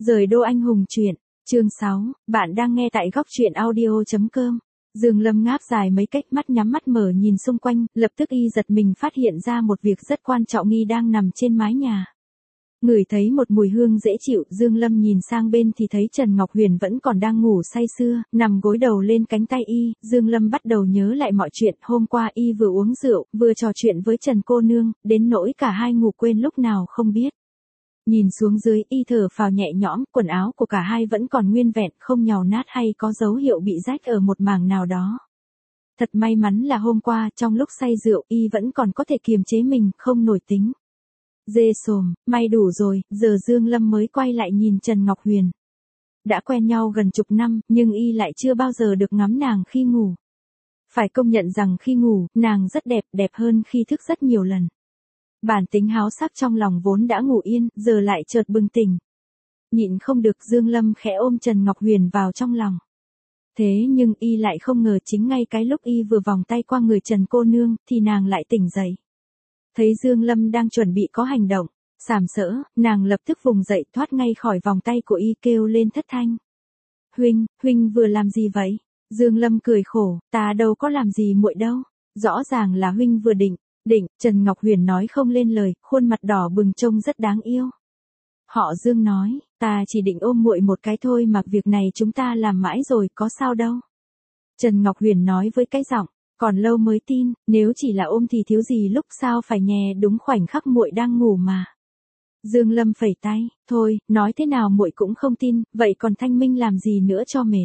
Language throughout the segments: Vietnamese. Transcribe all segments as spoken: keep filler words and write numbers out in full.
Rời đô anh hùng truyện, chương sáu, bạn đang nghe tại góc truyện audio chấm com. Dương Lâm ngáp dài mấy cách, mắt nhắm mắt mở nhìn xung quanh, lập tức y giật mình phát hiện ra một việc rất quan trọng, y đang nằm trên mái nhà. Ngửi thấy một mùi hương dễ chịu, Dương Lâm nhìn sang bên thì thấy Trần Ngọc Huyền vẫn còn đang ngủ say sưa, nằm gối đầu lên cánh tay y. Dương Lâm bắt đầu nhớ lại mọi chuyện, hôm qua y vừa uống rượu, vừa trò chuyện với Trần cô nương, đến nỗi cả hai ngủ quên lúc nào không biết. Nhìn xuống dưới, y thở phào nhẹ nhõm, quần áo của cả hai vẫn còn nguyên vẹn, không nhàu nát hay có dấu hiệu bị rách ở một mảng nào đó. Thật may mắn là hôm qua, trong lúc say rượu, y vẫn còn có thể kiềm chế mình, không nổi tính. Dê xồm, may đủ rồi, giờ Dương Lâm mới quay lại nhìn Trần Ngọc Huyền. Đã quen nhau gần chục năm, nhưng y lại chưa bao giờ được ngắm nàng khi ngủ. Phải công nhận rằng khi ngủ, nàng rất đẹp, đẹp hơn khi thức rất nhiều lần. Bản tính háo sắc trong lòng vốn đã ngủ yên, giờ lại chợt bừng tỉnh. Nhịn không được, Dương Lâm khẽ ôm Trần Ngọc Huyền vào trong lòng. Thế nhưng y lại không ngờ chính ngay cái lúc y vừa vòng tay qua người Trần cô nương, thì nàng lại tỉnh dậy. Thấy Dương Lâm đang chuẩn bị có hành động, sàm sỡ, nàng lập tức vùng dậy thoát ngay khỏi vòng tay của y, kêu lên thất thanh. Huynh, huynh vừa làm gì vậy? Dương Lâm cười khổ, ta đâu có làm gì muội đâu, rõ ràng là huynh vừa định. Định, Trần Ngọc Huyền nói không lên lời, khuôn mặt đỏ bừng trông rất đáng yêu. Họ Dương nói, ta chỉ định ôm muội một cái thôi mà, việc này chúng ta làm mãi rồi, có sao đâu. Trần Ngọc Huyền nói với cái giọng, còn lâu mới tin, nếu chỉ là ôm thì thiếu gì lúc sao phải nhè đúng khoảnh khắc muội đang ngủ mà. Dương Lâm phẩy tay, thôi, nói thế nào muội cũng không tin, vậy còn thanh minh làm gì nữa cho mệt.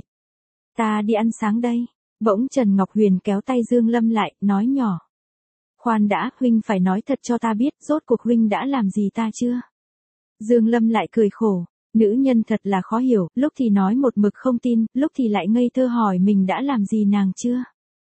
Ta đi ăn sáng đây. Bỗng Trần Ngọc Huyền kéo tay Dương Lâm lại, nói nhỏ. Khoan đã, huynh phải nói thật cho ta biết, rốt cuộc huynh đã làm gì ta chưa? Dương Lâm lại cười khổ, nữ nhân thật là khó hiểu, lúc thì nói một mực không tin, lúc thì lại ngây thơ hỏi mình đã làm gì nàng chưa?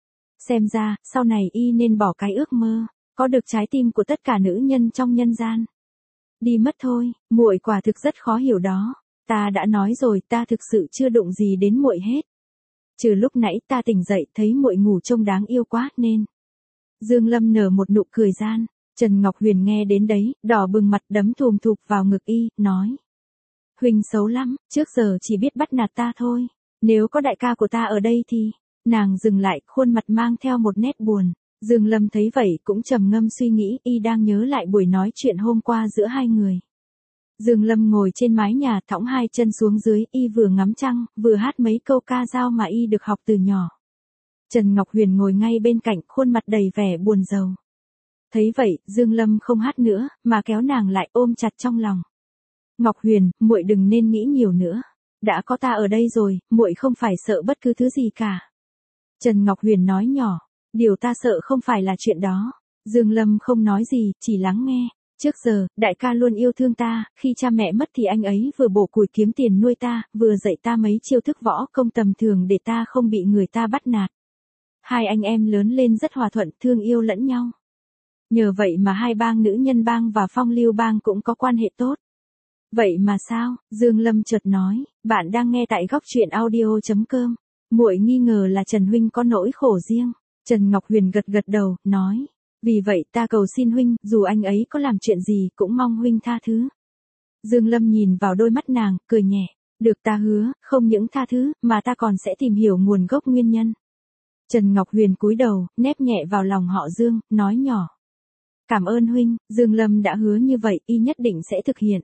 Xem ra, sau này y nên bỏ cái ước mơ, có được trái tim của tất cả nữ nhân trong nhân gian. Đi mất thôi, muội quả thực rất khó hiểu đó, ta đã nói rồi, ta thực sự chưa đụng gì đến muội hết. Trừ lúc nãy ta tỉnh dậy thấy muội ngủ trông đáng yêu quá nên. Dương Lâm nở một nụ cười gian, Trần Ngọc Huyền nghe đến đấy, đỏ bừng mặt đấm thùm thụp vào ngực y, nói. Huynh xấu lắm, trước giờ chỉ biết bắt nạt ta thôi, nếu có đại ca của ta ở đây thì, nàng dừng lại, khuôn mặt mang theo một nét buồn. Dương Lâm thấy vậy cũng trầm ngâm suy nghĩ, y đang nhớ lại buổi nói chuyện hôm qua giữa hai người. Dương Lâm ngồi trên mái nhà, thõng hai chân xuống dưới, y vừa ngắm trăng, vừa hát mấy câu ca dao mà y được học từ nhỏ. Trần Ngọc Huyền ngồi ngay bên cạnh, khuôn mặt đầy vẻ buồn rầu. Thấy vậy, Dương Lâm không hát nữa, mà kéo nàng lại ôm chặt trong lòng. Ngọc Huyền, muội đừng nên nghĩ nhiều nữa. Đã có ta ở đây rồi, muội không phải sợ bất cứ thứ gì cả. Trần Ngọc Huyền nói nhỏ, điều ta sợ không phải là chuyện đó. Dương Lâm không nói gì, chỉ lắng nghe. Trước giờ, đại ca luôn yêu thương ta, khi cha mẹ mất thì anh ấy vừa bổ củi kiếm tiền nuôi ta, vừa dạy ta mấy chiêu thức võ công tầm thường để ta không bị người ta bắt nạt. Hai anh em lớn lên rất hòa thuận, thương yêu lẫn nhau. Nhờ vậy mà hai bang Nữ Nhân Bang và Phong Lưu Bang cũng có quan hệ tốt. Vậy mà sao? Dương Lâm chợt nói, bạn đang nghe tại góc truyện audio chấm com. Muội nghi ngờ là Trần huynh có nỗi khổ riêng. Trần Ngọc Huyền gật gật đầu, nói, vì vậy ta cầu xin huynh, dù anh ấy có làm chuyện gì cũng mong huynh tha thứ. Dương Lâm nhìn vào đôi mắt nàng, cười nhẹ, được, ta hứa, không những tha thứ, mà ta còn sẽ tìm hiểu nguồn gốc nguyên nhân. Trần Ngọc Huyền cúi đầu, nép nhẹ vào lòng họ Dương, nói nhỏ. Cảm ơn huynh, Dương Lâm đã hứa như vậy, y nhất định sẽ thực hiện.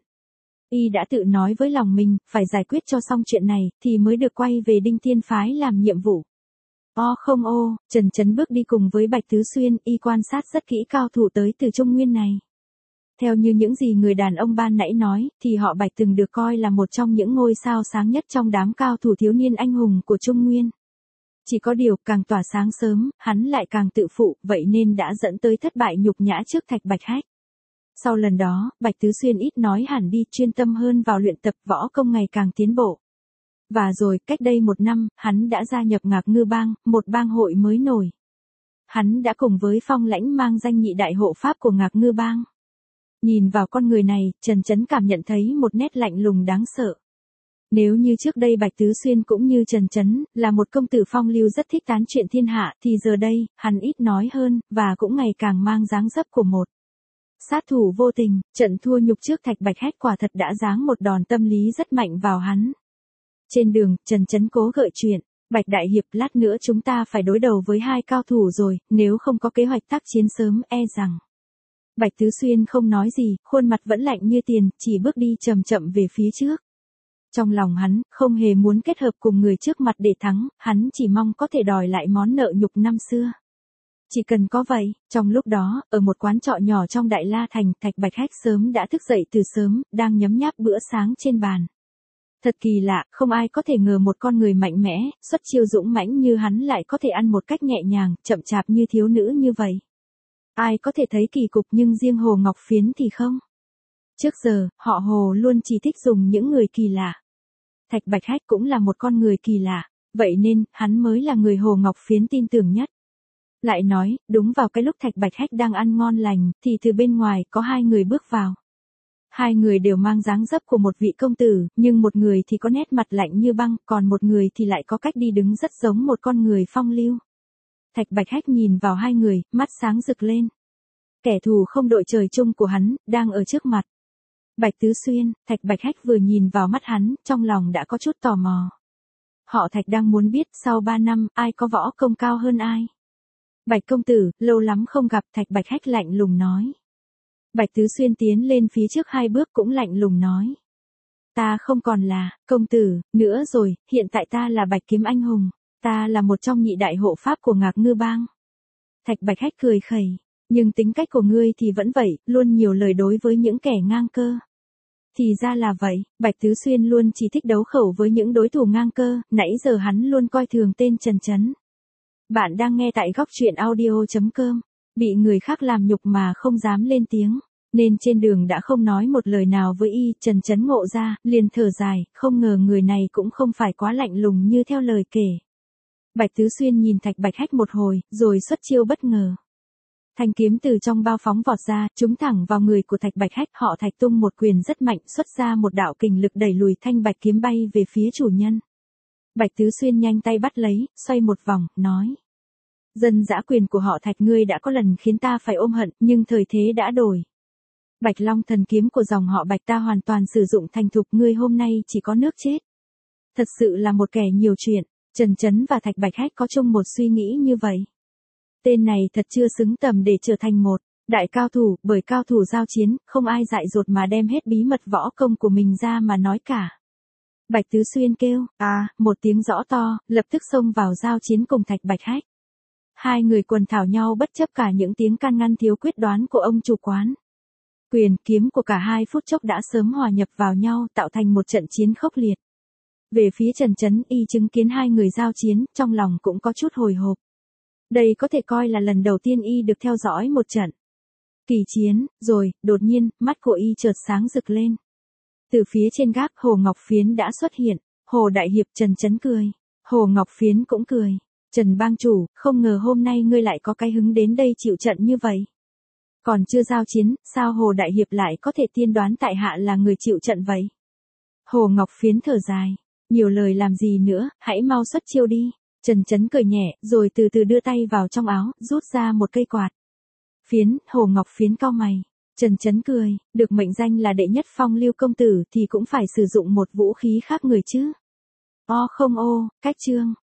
Y đã tự nói với lòng mình, phải giải quyết cho xong chuyện này, thì mới được quay về Đinh Thiên Phái làm nhiệm vụ. O không ô, Trần Chấn bước đi cùng với Bạch Tứ Xuyên, y quan sát rất kỹ cao thủ tới từ Trung Nguyên này. Theo như những gì người đàn ông ban nãy nói, thì họ Bạch từng được coi là một trong những ngôi sao sáng nhất trong đám cao thủ thiếu niên anh hùng của Trung Nguyên. Chỉ có điều, càng tỏa sáng sớm, hắn lại càng tự phụ, vậy nên đã dẫn tới thất bại nhục nhã trước Thạch Bạch Hách. Sau lần đó, Bạch Tứ Xuyên ít nói hẳn đi, chuyên tâm hơn vào luyện tập võ công ngày càng tiến bộ. Và rồi, cách đây một năm, hắn đã gia nhập Ngạc Ngư Bang, một bang hội mới nổi. Hắn đã cùng với Phong Lãnh mang danh nhị đại hộ pháp của Ngạc Ngư Bang. Nhìn vào con người này, Trần Chấn cảm nhận thấy một nét lạnh lùng đáng sợ. Nếu như trước đây Bạch Tứ Xuyên cũng như Trần Chấn, là một công tử phong lưu rất thích tán chuyện thiên hạ, thì giờ đây, hắn ít nói hơn, và cũng ngày càng mang dáng dấp của một sát thủ vô tình, trận thua nhục trước Thạch Bạch Hách quả thật đã giáng một đòn tâm lý rất mạnh vào hắn. Trên đường, Trần Chấn cố gợi chuyện, Bạch Đại Hiệp lát nữa chúng ta phải đối đầu với hai cao thủ rồi, nếu không có kế hoạch tác chiến sớm e rằng. Bạch Tứ Xuyên không nói gì, khuôn mặt vẫn lạnh như tiền, chỉ bước đi chậm chậm về phía trước. Trong lòng hắn, không hề muốn kết hợp cùng người trước mặt để thắng, hắn chỉ mong có thể đòi lại món nợ nhục năm xưa. Chỉ cần có vậy, trong lúc đó, ở một quán trọ nhỏ trong Đại La Thành, Thạch Bạch Hách sớm đã thức dậy từ sớm, đang nhấm nháp bữa sáng trên bàn. Thật kỳ lạ, không ai có thể ngờ một con người mạnh mẽ, xuất chiêu dũng mãnh như hắn lại có thể ăn một cách nhẹ nhàng, chậm chạp như thiếu nữ như vậy. Ai có thể thấy kỳ cục nhưng riêng Hồ Ngọc Phiến thì không. Trước giờ, họ Hồ luôn chỉ thích dùng những người kỳ lạ. Thạch Bạch Hách cũng là một con người kỳ lạ, vậy nên, hắn mới là người Hồ Ngọc Phiến tin tưởng nhất. Lại nói, đúng vào cái lúc Thạch Bạch Hách đang ăn ngon lành, thì từ bên ngoài có hai người bước vào. Hai người đều mang dáng dấp của một vị công tử, nhưng một người thì có nét mặt lạnh như băng, còn một người thì lại có cách đi đứng rất giống một con người phong lưu. Thạch Bạch Hách nhìn vào hai người, mắt sáng rực lên. Kẻ thù không đội trời chung của hắn, đang ở trước mặt. Bạch Tứ Xuyên, Thạch Bạch Hách vừa nhìn vào mắt hắn, trong lòng đã có chút tò mò. Họ Thạch đang muốn biết sau ba năm, ai có võ công cao hơn ai. Bạch công tử, lâu lắm không gặp, Thạch Bạch Hách lạnh lùng nói. Bạch Tứ Xuyên tiến lên phía trước hai bước cũng lạnh lùng nói. Ta không còn là, công tử, nữa rồi, hiện tại ta là Bạch Kiếm Anh Hùng, ta là một trong nhị đại hộ pháp của Ngạc Ngư Bang. Thạch Bạch Hách cười khẩy, nhưng tính cách của ngươi thì vẫn vậy, luôn nhiều lời đối với những kẻ ngang cơ. Thì ra là vậy, Bạch Tứ Xuyên luôn chỉ thích đấu khẩu với những đối thủ ngang cơ, nãy giờ hắn luôn coi thường tên Trần Chấn. Bạn đang nghe tại góc truyện audio chấm com, bị người khác làm nhục mà không dám lên tiếng, nên trên đường đã không nói một lời nào với y. Trần Chấn ngộ ra, liền thở dài, không ngờ người này cũng không phải quá lạnh lùng như theo lời kể. Bạch Tứ Xuyên nhìn Thạch Bạch Hách một hồi, rồi xuất chiêu bất ngờ. Thanh kiếm từ trong bao phóng vọt ra, trúng thẳng vào người của Thạch Bạch Hách. Họ Thạch tung một quyền rất mạnh, xuất ra một đạo kình lực đẩy lùi thanh bạch kiếm bay về phía chủ nhân. Bạch Tứ Xuyên nhanh tay bắt lấy, xoay một vòng, nói. Dân dã quyền của họ Thạch ngươi đã có lần khiến ta phải ôm hận, nhưng thời thế đã đổi. Bạch Long thần kiếm của dòng họ Bạch ta hoàn toàn sử dụng thành thục, ngươi hôm nay chỉ có nước chết. Thật sự là một kẻ nhiều chuyện. Trần Chấn và Thạch Bạch Hách có chung một suy nghĩ như vậy. Tên này thật chưa xứng tầm để trở thành một đại cao thủ, bởi cao thủ giao chiến, không ai dại dột mà đem hết bí mật võ công của mình ra mà nói cả. Bạch Tứ Xuyên kêu, à, một tiếng rõ to, lập tức xông vào giao chiến cùng Thạch Bạch Hách. Hai người quần thảo nhau bất chấp cả những tiếng can ngăn thiếu quyết đoán của ông chủ quán. Quyền kiếm của cả hai phút chốc đã sớm hòa nhập vào nhau, tạo thành một trận chiến khốc liệt. Về phía Trần Chấn, y chứng kiến hai người giao chiến, trong lòng cũng có chút hồi hộp. Đây có thể coi là lần đầu tiên y được theo dõi một trận kỳ chiến, rồi, đột nhiên, mắt của y chợt sáng rực lên. Từ phía trên gác, Hồ Ngọc Phiến đã xuất hiện. Hồ Đại Hiệp, Trần Chấn cười. Hồ Ngọc Phiến cũng cười. Trần bang chủ, không ngờ hôm nay ngươi lại có cái hứng đến đây chịu trận như vậy. Còn chưa giao chiến, sao Hồ Đại Hiệp lại có thể tiên đoán tại hạ là người chịu trận vậy? Hồ Ngọc Phiến thở dài. Nhiều lời làm gì nữa, hãy mau xuất chiêu đi. Trần Chấn cười nhẹ, rồi từ từ đưa tay vào trong áo, rút ra một cây quạt. Phiến, Hồ Ngọc Phiến cau mày. Trần Chấn cười, được mệnh danh là đệ nhất phong lưu công tử thì cũng phải sử dụng một vũ khí khác người chứ. O không ô, cách chương.